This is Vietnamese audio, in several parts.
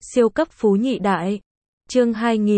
Siêu cấp phú nhị đại. Chương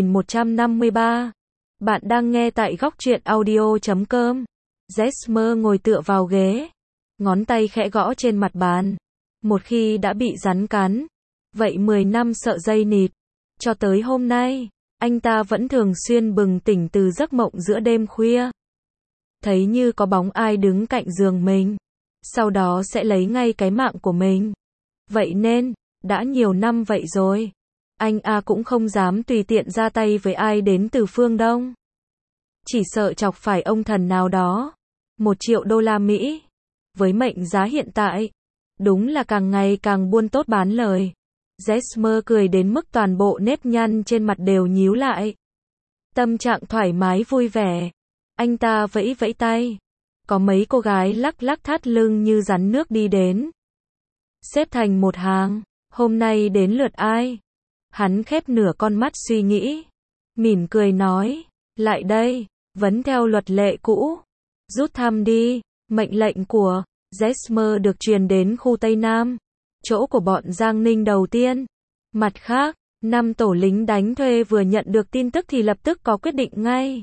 2153. Bạn đang nghe tại góc truyện audio.com. Jesmer ngồi tựa vào ghế, ngón tay khẽ gõ trên mặt bàn. Một khi đã bị rắn cắn, vậy 10 năm sợ dây nịt. Cho tới hôm nay, anh ta vẫn thường xuyên bừng tỉnh từ giấc mộng giữa đêm khuya. Thấy như có bóng ai đứng cạnh giường mình, sau đó sẽ lấy ngay cái mạng của mình. Vậy nên, đã nhiều năm vậy rồi, anh cũng không dám tùy tiện ra tay với ai đến từ phương Đông. Chỉ sợ chọc phải ông thần nào đó. 1 triệu đô la Mỹ. Với mệnh giá hiện tại, đúng là càng ngày càng buôn tốt bán lời. Jesmer cười đến mức toàn bộ nếp nhăn trên mặt đều nhíu lại. Tâm trạng thoải mái vui vẻ. Anh ta vẫy vẫy tay. Có mấy cô gái lắc lắc thắt lưng như rắn nước đi đến. Xếp thành một hàng. Hôm nay đến lượt ai? Hắn khép nửa con mắt suy nghĩ. Mỉm cười nói. Lại đây. Vẫn theo luật lệ cũ. Rút thăm đi. Mệnh lệnh của Jesmer được truyền đến khu Tây Nam, chỗ của bọn Giang Ninh đầu tiên. Mặt khác, 5 tổ lính đánh thuê vừa nhận được tin tức thì lập tức có quyết định ngay.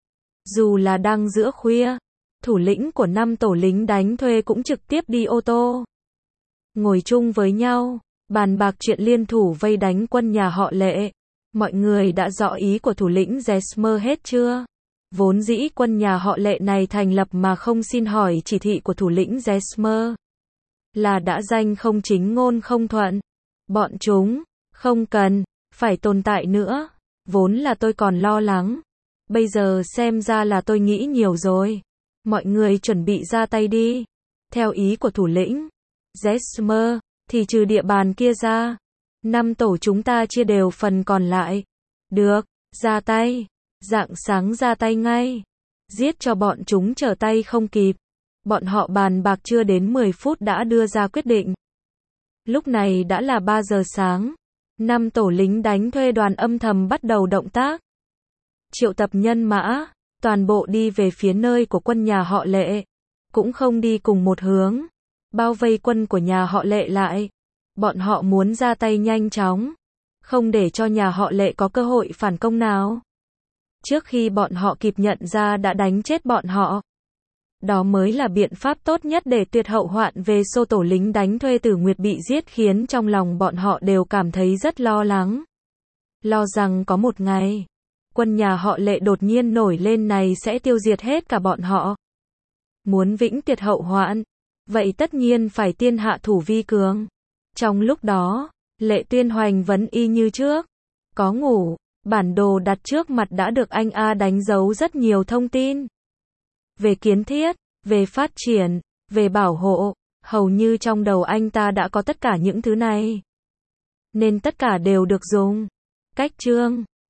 Dù là đang giữa khuya, thủ lĩnh của 5 tổ lính đánh thuê cũng trực tiếp đi ô tô, ngồi chung với nhau, bàn bạc chuyện liên thủ vây đánh quân nhà họ Lệ. Mọi người đã rõ ý của thủ lĩnh Jesmer hết chưa? Vốn dĩ quân nhà họ Lệ này thành lập mà không xin hỏi chỉ thị của thủ lĩnh Jesmer, là đã danh không chính ngôn không thuận. Bọn chúng không cần phải tồn tại nữa. Vốn là tôi còn lo lắng, bây giờ xem ra là tôi nghĩ nhiều rồi. Mọi người chuẩn bị ra tay đi. Theo ý của thủ lĩnh Jesmer, thì trừ địa bàn kia ra, 5 tổ chúng ta chia đều phần còn lại. Được, ra tay. Rạng sáng ra tay ngay. Giết cho bọn chúng trở tay không kịp. Bọn họ bàn bạc chưa đến 10 phút đã đưa ra quyết định. Lúc này đã là 3 giờ sáng. 5 tổ lính đánh thuê đoàn âm thầm bắt đầu động tác. Triệu tập nhân mã, toàn bộ đi về phía nơi của quân nhà họ Lệ. Cũng không đi cùng một hướng. Bao vây quân của nhà họ Lệ lại. Bọn họ muốn ra tay nhanh chóng, không để cho nhà họ Lệ có cơ hội phản công nào. Trước khi bọn họ kịp nhận ra đã đánh chết bọn họ. Đó mới là biện pháp tốt nhất để tuyệt hậu hoạn về số tổ lính đánh thuê Tử Nguyệt bị giết, khiến trong lòng bọn họ đều cảm thấy rất lo lắng. Lo rằng có một ngày, quân nhà họ Lệ đột nhiên nổi lên này sẽ tiêu diệt hết cả bọn họ. Muốn vĩnh tuyệt hậu hoạn, vậy tất nhiên phải tiên hạ thủ vi cường. Trong lúc đó, Lệ Tuyên Hoành vẫn y như trước. Có ngủ. Bản đồ đặt trước mặt đã được anh đánh dấu rất nhiều thông tin. Về kiến thiết, về phát triển, về bảo hộ, hầu như trong đầu anh ta đã có tất cả những thứ này. Nên tất cả đều được dùng. Cách chương